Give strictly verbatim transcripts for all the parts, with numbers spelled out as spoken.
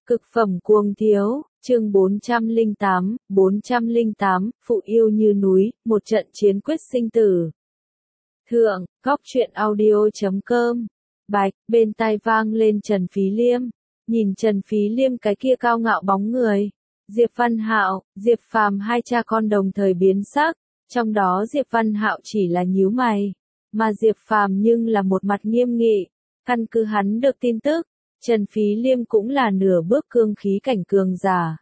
Cực phẩm cuồng thiếu, chương bốn trăm lẻ tám, bốn trăm lẻ tám, phụ yêu như núi, một trận chiến quyết sinh tử. Thượng, góc truyện audio chấm com. Bạch, bên tai vang lên Trần Phí Liêm. Nhìn Trần Phí Liêm cái kia cao ngạo bóng người. Diệp Văn Hạo, Diệp Phàm hai cha con đồng thời biến sắc, trong đó Diệp Văn Hạo chỉ là nhíu mày, mà Diệp Phàm nhưng là một mặt nghiêm nghị. Căn cứ hắn được tin tức, Trần Phí Liêm cũng là nửa bước cương khí cảnh cường giả.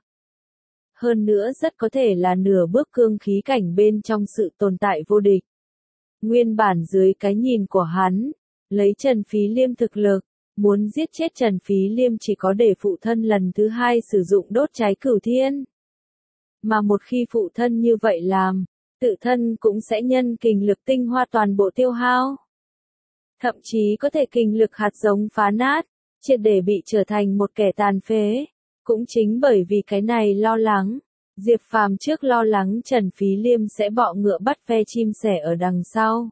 Hơn nữa rất có thể là nửa bước cương khí cảnh bên trong sự tồn tại vô địch. Nguyên bản dưới cái nhìn của hắn, lấy Trần Phí Liêm thực lực, muốn giết chết Trần Phí Liêm chỉ có để phụ thân lần thứ hai sử dụng đốt cháy cửu thiên. Mà một khi phụ thân như vậy làm, tự thân cũng sẽ nhân kình lực tinh hoa toàn bộ tiêu hao. Thậm chí có thể kình lực hạt giống phá nát, triệt để bị trở thành một kẻ tàn phế. Cũng chính bởi vì cái này lo lắng, Diệp Phàm trước lo lắng Trần Phí Liêm sẽ bọ ngựa bắt ve chim sẻ ở đằng sau.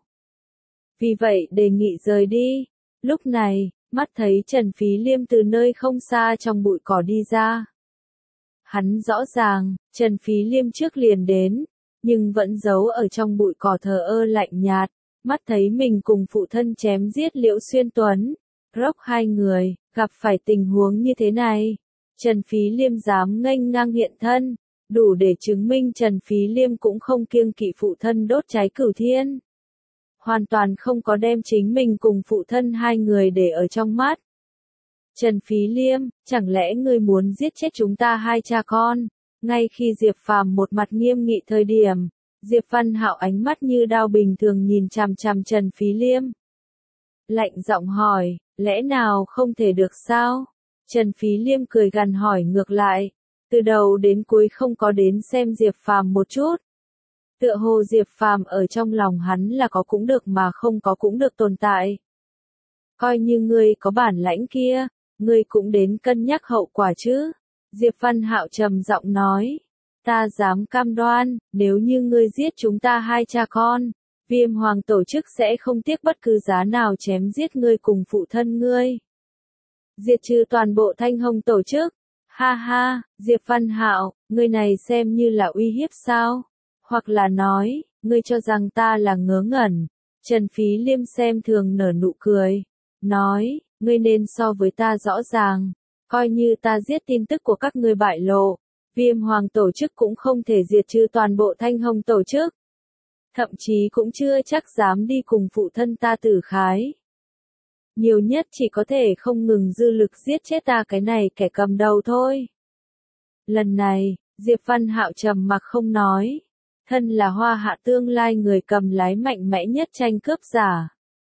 Vì vậy đề nghị rời đi. Lúc này, mắt thấy Trần Phí Liêm từ nơi không xa trong bụi cỏ đi ra. Hắn rõ ràng, Trần Phí Liêm trước liền đến, nhưng vẫn giấu ở trong bụi cỏ thờ ơ lạnh nhạt, mắt thấy mình cùng phụ thân chém giết Liễu Xuyên Tuấn. Rốc hai người, gặp phải tình huống như thế này. Trần Phí Liêm dám nghênh ngang hiện thân, đủ để chứng minh Trần Phí Liêm cũng không kiêng kỵ phụ thân đốt cháy cửu thiên. Hoàn toàn không có đem chính mình cùng phụ thân hai người để ở trong mắt. Trần Phí Liêm, chẳng lẽ ngươi muốn giết chết chúng ta hai cha con? Ngay khi Diệp Phàm một mặt nghiêm nghị thời điểm, Diệp Văn Hạo ánh mắt như đao bình thường nhìn chằm chằm Trần Phí Liêm. Lạnh giọng hỏi, lẽ nào không thể được sao? Trần Phí Liêm cười gằn hỏi ngược lại, từ đầu đến cuối không có đến xem Diệp Phàm một chút. Tựa hồ Diệp Phàm ở trong lòng hắn là có cũng được mà không có cũng được tồn tại. Coi như ngươi có bản lãnh kia, ngươi cũng đến cân nhắc hậu quả chứ. Diệp Văn Hạo trầm giọng nói, ta dám cam đoan, nếu như ngươi giết chúng ta hai cha con, Viêm Hoàng tổ chức sẽ không tiếc bất cứ giá nào chém giết ngươi cùng phụ thân ngươi. Diệt trừ toàn bộ Thanh Hồng tổ chức. Ha ha, Diệp Văn Hạo, ngươi này xem như là uy hiếp sao? Hoặc là nói, ngươi cho rằng ta là ngớ ngẩn. Trần Phí Liêm xem thường nở nụ cười. Nói, ngươi nên so với ta rõ ràng. Coi như ta giết tin tức của các ngươi bại lộ. Viêm Hoàng tổ chức cũng không thể diệt trừ toàn bộ Thanh Hồng tổ chức. Thậm chí cũng chưa chắc dám đi cùng phụ thân ta tử khái. Nhiều nhất chỉ có thể không ngừng dư lực giết chết ta cái này kẻ cầm đầu thôi. Lần này, Diệp Văn Hạo trầm mặc không nói. Thân là Hoa Hạ tương lai người cầm lái mạnh mẽ nhất tranh cướp giả.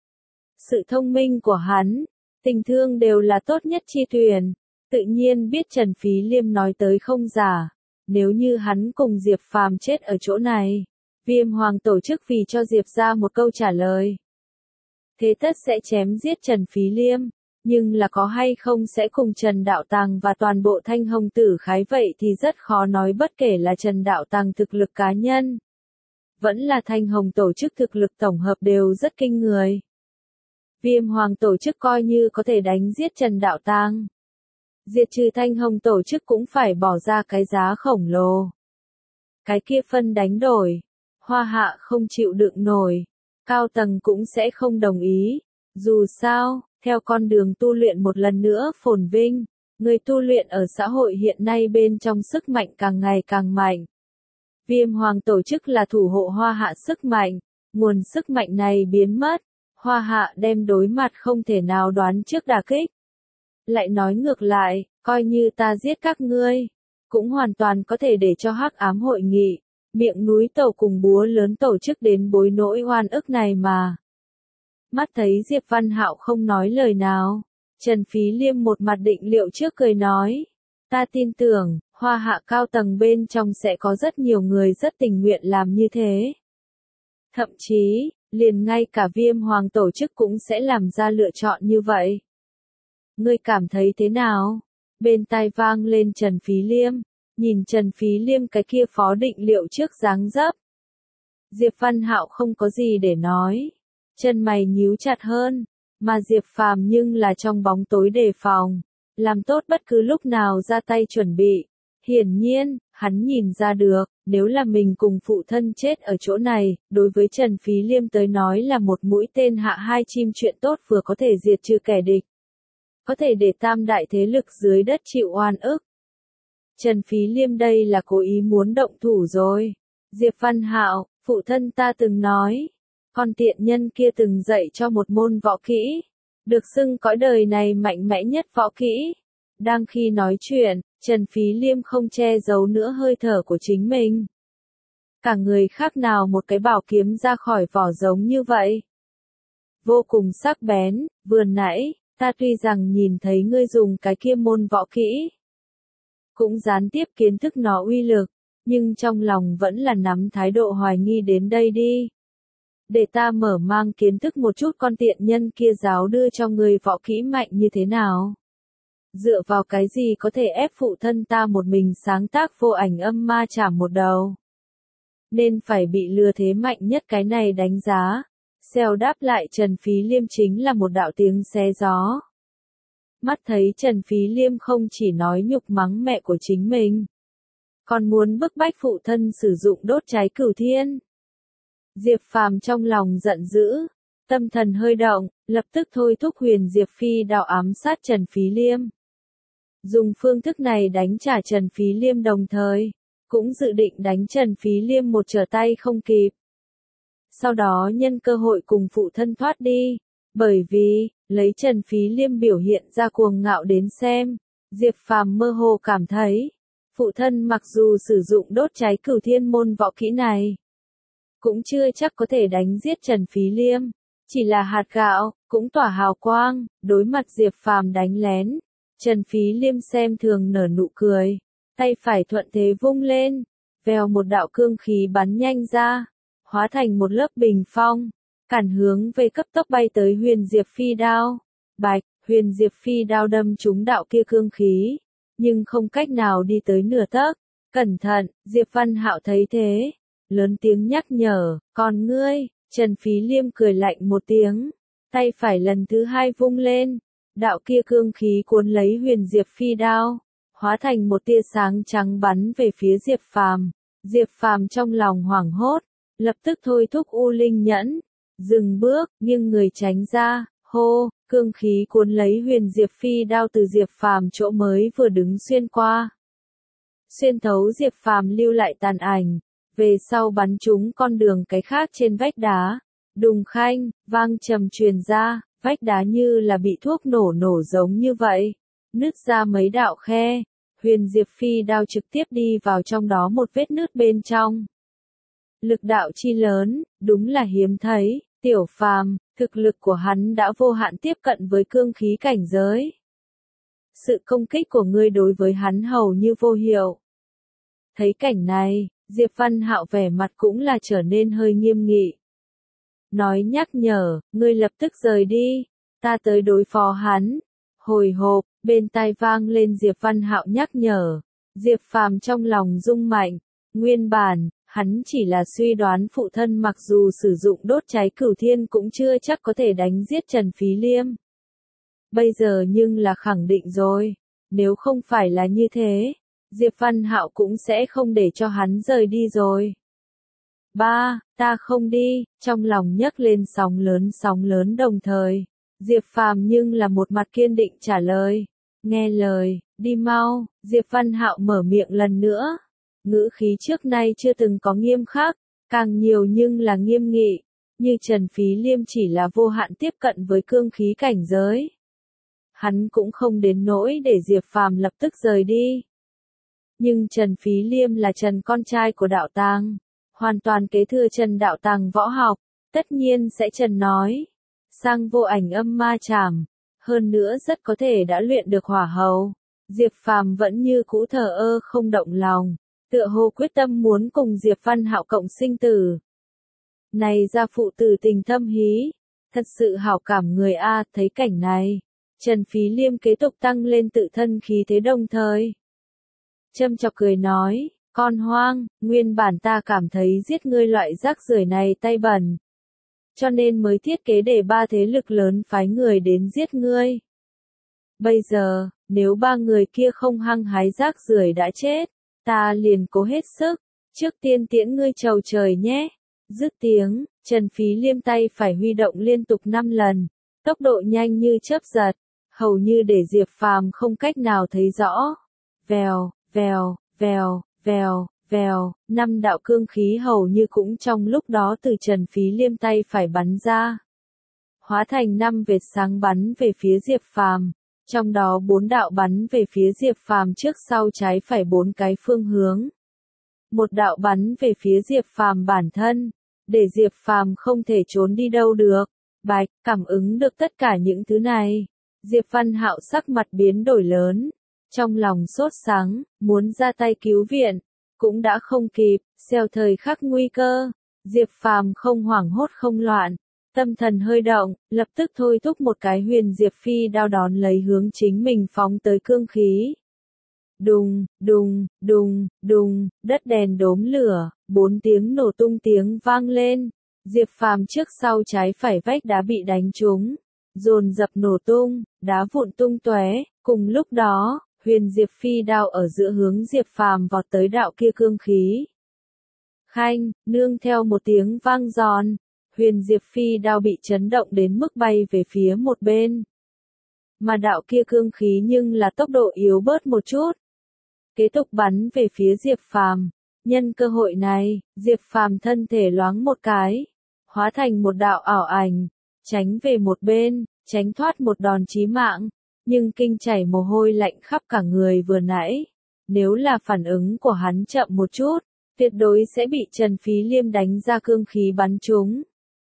Sự thông minh của hắn, tình thương đều là tốt nhất chi tuyển. Tự nhiên biết Trần Phí Liêm nói tới không giả. Nếu như hắn cùng Diệp Phàm chết ở chỗ này, Viêm Hoàng tổ chức vì cho Diệp ra một câu trả lời. Thế tất sẽ chém giết Trần Phí Liêm, nhưng là có hay không sẽ cùng Trần Đạo Tàng và toàn bộ Thanh Hồng tử khái vậy thì rất khó nói, bất kể là Trần Đạo Tàng thực lực cá nhân, vẫn là Thanh Hồng tổ chức thực lực tổng hợp đều rất kinh người. Viêm Hoàng tổ chức coi như có thể đánh giết Trần Đạo Tàng, diệt trừ Thanh Hồng tổ chức cũng phải bỏ ra cái giá khổng lồ. Cái kia phân đánh đổi, Hoa Hạ không chịu đựng nổi. Cao tầng cũng sẽ không đồng ý. Dù sao, theo con đường tu luyện một lần nữa phồn vinh, người tu luyện ở xã hội hiện nay bên trong sức mạnh càng ngày càng mạnh. Viêm Hoàng tổ chức là thủ hộ Hoa Hạ sức mạnh, nguồn sức mạnh này biến mất, Hoa Hạ đem đối mặt không thể nào đoán trước đả kích. Lại nói ngược lại, coi như ta giết các ngươi, cũng hoàn toàn có thể để cho Hắc Ám hội nghị, miệng núi Tàu cùng búa lớn tổ chức đến bối nỗi oan ức này mà. Mắt thấy Diệp Văn Hạo không nói lời nào, Trần Phí Liêm một mặt định liệu trước cười nói, ta tin tưởng, Hoa Hạ cao tầng bên trong sẽ có rất nhiều người rất tình nguyện làm như thế. Thậm chí, liền ngay cả Viêm Hoàng tổ chức cũng sẽ làm ra lựa chọn như vậy. Ngươi cảm thấy thế nào? Bên tai vang lên Trần Phí Liêm. Nhìn Trần Phí Liêm cái kia phó định liệu trước dáng dấp. Diệp Văn Hạo không có gì để nói. Chân mày nhíu chặt hơn. Mà Diệp Phàm nhưng là trong bóng tối đề phòng. làm tốt bất cứ lúc nào ra tay chuẩn bị. Hiển nhiên, hắn nhìn ra được, nếu là mình cùng phụ thân chết ở chỗ này, đối với Trần Phí Liêm tới nói là một mũi tên hạ hai chim, chuyện tốt vừa có thể diệt trừ kẻ địch, có thể để tam đại thế lực dưới đất chịu oan ức. Trần Phí Liêm đây là cố ý muốn động thủ rồi. Diệp Văn Hạo, phụ thân ta từng nói, con tiện nhân kia từng dạy cho một môn võ kỹ, được xưng cõi đời này mạnh mẽ nhất võ kỹ. Đang khi nói chuyện, Trần Phí Liêm không che giấu nữa hơi thở của chính mình. Cả người khác nào một cái bảo kiếm ra khỏi vỏ giống như vậy. Vô cùng sắc bén, vừa nãy, ta tuy rằng nhìn thấy ngươi dùng cái kia môn võ kỹ, cũng gián tiếp kiến thức nó uy lực, nhưng trong lòng vẫn là nắm thái độ hoài nghi đến đây đi. Để ta mở mang kiến thức một chút con tiện nhân kia giáo đưa cho ngươi võ kỹ mạnh như thế nào. Dựa vào cái gì có thể ép phụ thân ta một mình sáng tác vô ảnh âm ma chảm một đầu. Nên phải bị lừa thế mạnh nhất cái này đánh giá. Xèo đáp lại Trần Phí Liêm chính là một đạo tiếng xé gió. Mắt thấy Trần Phí Liêm không chỉ nói nhục mắng mẹ của chính mình, còn muốn bức bách phụ thân sử dụng đốt cháy cửu thiên. Diệp Phàm trong lòng giận dữ, tâm thần hơi động, lập tức thôi thúc huyền Diệp Phi đao ám sát Trần Phí Liêm. Dùng phương thức này đánh trả Trần Phí Liêm, đồng thời cũng dự định đánh Trần Phí Liêm một trở tay không kịp. Sau đó nhân cơ hội cùng phụ thân thoát đi, bởi vì, lấy Trần Phí Liêm biểu hiện ra cuồng ngạo đến xem, Diệp Phàm mơ hồ cảm thấy, phụ thân mặc dù sử dụng đốt cháy cửu thiên môn võ kỹ này, cũng chưa chắc có thể đánh giết Trần Phí Liêm, chỉ là hạt gạo, cũng tỏa hào quang, đối mặt Diệp Phàm đánh lén. Trần Phí Liêm xem thường nở nụ cười, tay phải thuận thế vung lên, vèo một đạo cương khí bắn nhanh ra, hóa thành một lớp bình phong, cản hướng về cấp tốc bay tới huyền Diệp Phi đao. Bạch, huyền Diệp Phi đao đâm trúng đạo kia cương khí, nhưng không cách nào đi tới nửa tấc. Cẩn thận, Diệp Văn Hạo thấy thế, lớn tiếng nhắc nhở, còn ngươi, Trần Phí Liêm cười lạnh một tiếng, tay phải lần thứ hai vung lên. Đạo kia cương khí cuốn lấy huyền Diệp Phi đao, hóa thành một tia sáng trắng bắn về phía Diệp Phàm. Diệp Phàm trong lòng hoảng hốt, lập tức thôi thúc U Linh nhẫn, dừng bước, nghiêng người tránh ra, hô, cương khí cuốn lấy huyền Diệp Phi đao từ Diệp Phàm chỗ mới vừa đứng xuyên qua. Xuyên thấu Diệp Phàm lưu lại tàn ảnh, về sau bắn trúng con đường cái khác trên vách đá, đùng khanh, vang trầm truyền ra. Vách đá như là bị thuốc nổ nổ giống như vậy, nứt ra mấy đạo khe, huyền Diệp Phi đao trực tiếp đi vào trong đó một vết nứt bên trong. Lực đạo chi lớn, đúng là hiếm thấy, Tiểu Phàm, thực lực của hắn đã vô hạn tiếp cận với cương khí cảnh giới. Sự công kích của ngươi đối với hắn hầu như vô hiệu. Thấy cảnh này, Diệp Văn Hạo vẻ mặt cũng là trở nên hơi nghiêm nghị. Nói nhắc nhở, ngươi lập tức rời đi, ta tới đối phó hắn. Hồi hộp, bên tai vang lên Diệp Văn Hạo nhắc nhở. Diệp Phàm trong lòng rung mạnh, nguyên bản, hắn chỉ là suy đoán phụ thân mặc dù sử dụng đốt cháy cửu thiên cũng chưa chắc có thể đánh giết Trần Phí Liêm. Bây giờ nhưng là khẳng định rồi, nếu không phải là như thế, Diệp Văn Hạo cũng sẽ không để cho hắn rời đi rồi. Ba, ta không đi, trong lòng nhấc lên sóng lớn sóng lớn đồng thời. Diệp Phàm nhưng là một mặt kiên định trả lời. Nghe lời, đi mau, Diệp Văn Hạo mở miệng lần nữa. Ngữ khí trước nay chưa từng có nghiêm khắc, càng nhiều nhưng là nghiêm nghị. Như Trần Phí Liêm chỉ là vô hạn tiếp cận với cương khí cảnh giới. Hắn cũng không đến nỗi để Diệp Phàm lập tức rời đi. Nhưng Trần Phí Liêm là Trần con trai của Đạo Tàng, hoàn toàn kế thừa Trần Đạo Tàng võ học, tất nhiên sẽ Trần nói. Sang vô ảnh âm ma chảm, hơn nữa rất có thể đã luyện được hỏa hầu. Diệp Phàm vẫn như cũ thờ ơ không động lòng, tựa hồ quyết tâm muốn cùng Diệp Văn Hạo cộng sinh tử. Này gia phụ tử tình thâm hí, thật sự hảo cảm người A. Thấy cảnh này, Trần Phí Liêm kế tục tăng lên tự thân khí thế đồng thời. Châm chọc cười nói, con hoang, nguyên bản ta cảm thấy giết ngươi loại rác rưởi này tay bẩn. Cho nên mới thiết kế để ba thế lực lớn phái người đến giết ngươi. Bây giờ, nếu ba người kia không hăng hái rác rưởi đã chết, ta liền cố hết sức, trước tiên tiễn ngươi chầu trời nhé. Dứt tiếng, Trần Phí Liêm tay phải huy động liên tục năm lần, tốc độ nhanh như chớp giật, hầu như để Diệp Phàm không cách nào thấy rõ. Vèo, vèo, vèo, vèo, vèo, năm đạo cương khí hầu như cũng trong lúc đó từ Trần Phí Liêm tay phải bắn ra, hóa thành năm vệt sáng bắn về phía Diệp Phàm, trong đó bốn đạo bắn về phía Diệp Phàm trước sau trái phải bốn cái phương hướng. Một đạo bắn về phía Diệp Phàm bản thân, để Diệp Phàm không thể trốn đi đâu được. Bạch, cảm ứng được tất cả những thứ này, Diệp Văn Hạo sắc mặt biến đổi lớn, trong lòng sốt sắng, muốn ra tay cứu viện, cũng đã không kịp, xeo thời khắc nguy cơ, Diệp Phàm không hoảng hốt không loạn, tâm thần hơi động, lập tức thôi thúc một cái huyền Diệp Phi đao đón lấy hướng chính mình phóng tới cương khí. Đùng, đùng, đùng, đùng, đất đèn đốm lửa, bốn tiếng nổ tung tiếng vang lên, Diệp Phàm trước sau trái phải vách đá bị đánh trúng, dồn dập nổ tung, đá vụn tung tóe, cùng lúc đó, huyền Diệp Phi đao ở giữa hướng Diệp Phàm vọt tới đạo kia cương khí. Khanh, nương theo một tiếng vang giòn, huyền Diệp Phi đao bị chấn động đến mức bay về phía một bên. Mà đạo kia cương khí nhưng là tốc độ yếu bớt một chút, kế tục bắn về phía Diệp Phàm. Nhân cơ hội này, Diệp Phàm thân thể loáng một cái, hóa thành một đạo ảo ảnh, tránh về một bên, tránh thoát một đòn chí mạng, nhưng kinh chảy mồ hôi lạnh khắp cả người vừa nãy. Nếu là phản ứng của hắn chậm một chút, tuyệt đối sẽ bị Trần Phí Liêm đánh ra cương khí bắn trúng.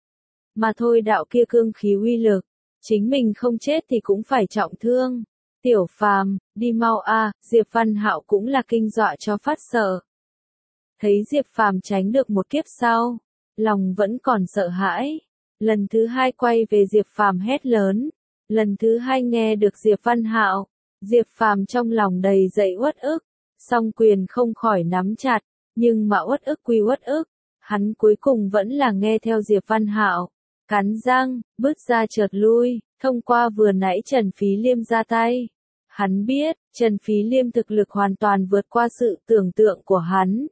Mà thôi đạo kia cương khí uy lực, chính mình không chết thì cũng phải trọng thương. Tiểu Phàm, đi mau a, Diệp Văn Hạo cũng là kinh dọa cho phát sợ. Thấy Diệp Phàm tránh được một kiếp sau, lòng vẫn còn sợ hãi. Lần thứ hai quay về Diệp Phàm hét lớn. Lần thứ hai nghe được Diệp Văn Hạo, Diệp Phàm trong lòng đầy dậy uất ức, song quyền không khỏi nắm chặt, nhưng mà uất ức quy uất ức, hắn cuối cùng vẫn là nghe theo Diệp Văn Hạo, cắn răng, bước ra chợt lui, thông qua vừa nãy Trần Phí Liêm ra tay. Hắn biết, Trần Phí Liêm thực lực hoàn toàn vượt qua sự tưởng tượng của hắn.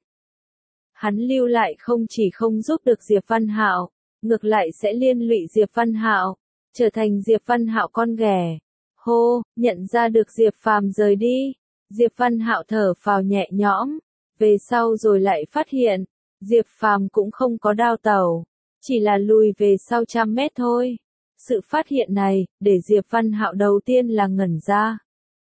Hắn lưu lại không chỉ không giúp được Diệp Văn Hạo, ngược lại sẽ liên lụy Diệp Văn Hạo, trở thành Diệp Văn Hạo con ghẻ. Hô, nhận ra được Diệp Phàm rời đi, Diệp Văn Hạo thở phào nhẹ nhõm, về sau rồi lại phát hiện, Diệp Phàm cũng không có đao tẩu, chỉ là lùi về sau trăm mét thôi. Sự phát hiện này, để Diệp Văn Hạo đầu tiên là ngẩn ra.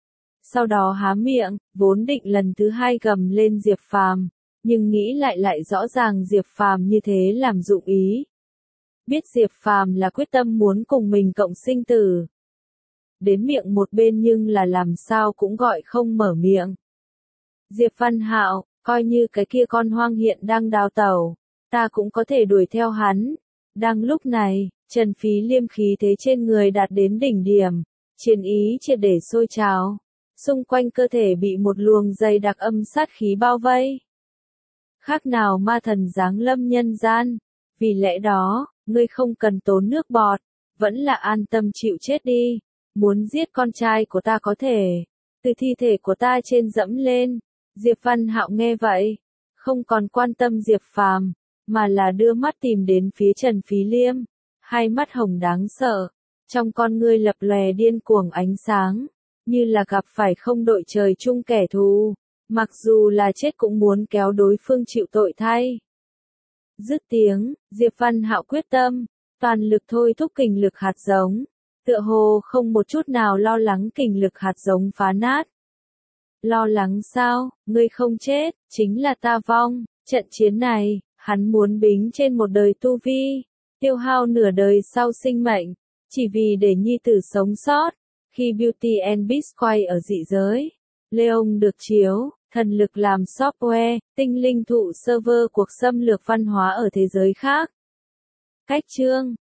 Sau đó há miệng, vốn định lần thứ hai gầm lên Diệp Phàm, nhưng nghĩ lại lại rõ ràng Diệp Phàm như thế làm dụng ý. Biết Diệp Phàm là quyết tâm muốn cùng mình cộng sinh tử. Đến miệng một bên nhưng là làm sao cũng gọi không mở miệng. Diệp Văn Hạo, coi như cái kia con hoang hiện đang đào tẩu, ta cũng có thể đuổi theo hắn. Đang lúc này, Trần Phí Liêm khí thế trên người đạt đến đỉnh điểm, chiến ý triệt để sôi trào. Xung quanh cơ thể bị một luồng dày đặc âm sát khí bao vây. Khác nào ma thần giáng lâm nhân gian. Vì lẽ đó, ngươi không cần tốn nước bọt, vẫn là an tâm chịu chết đi. Muốn giết con trai của ta có thể, từ thi thể của ta trên dẫm lên. Diệp Văn Hạo nghe vậy, không còn quan tâm Diệp Phàm, mà là đưa mắt tìm đến phía Trần Phí Liêm. Hai mắt hồng đáng sợ, trong con ngươi lập lòe điên cuồng ánh sáng, như là gặp phải không đội trời chung kẻ thù, mặc dù là chết cũng muốn kéo đối phương chịu tội thay. Dứt tiếng, Diệp Văn Hạo quyết tâm, toàn lực thôi thúc kình lực hạt giống, tựa hồ không một chút nào lo lắng kình lực hạt giống phá nát. Lo lắng sao, ngươi không chết, chính là ta vong. Trận chiến này, hắn muốn bính trên một đời tu vi, tiêu hao nửa đời sau sinh mệnh, chỉ vì để nhi tử sống sót. Khi Beauty and Beast quay ở dị giới, Leon được chiếu, thần lực làm software, tinh linh thụ server cuộc xâm lược văn hóa ở thế giới khác. Cách chương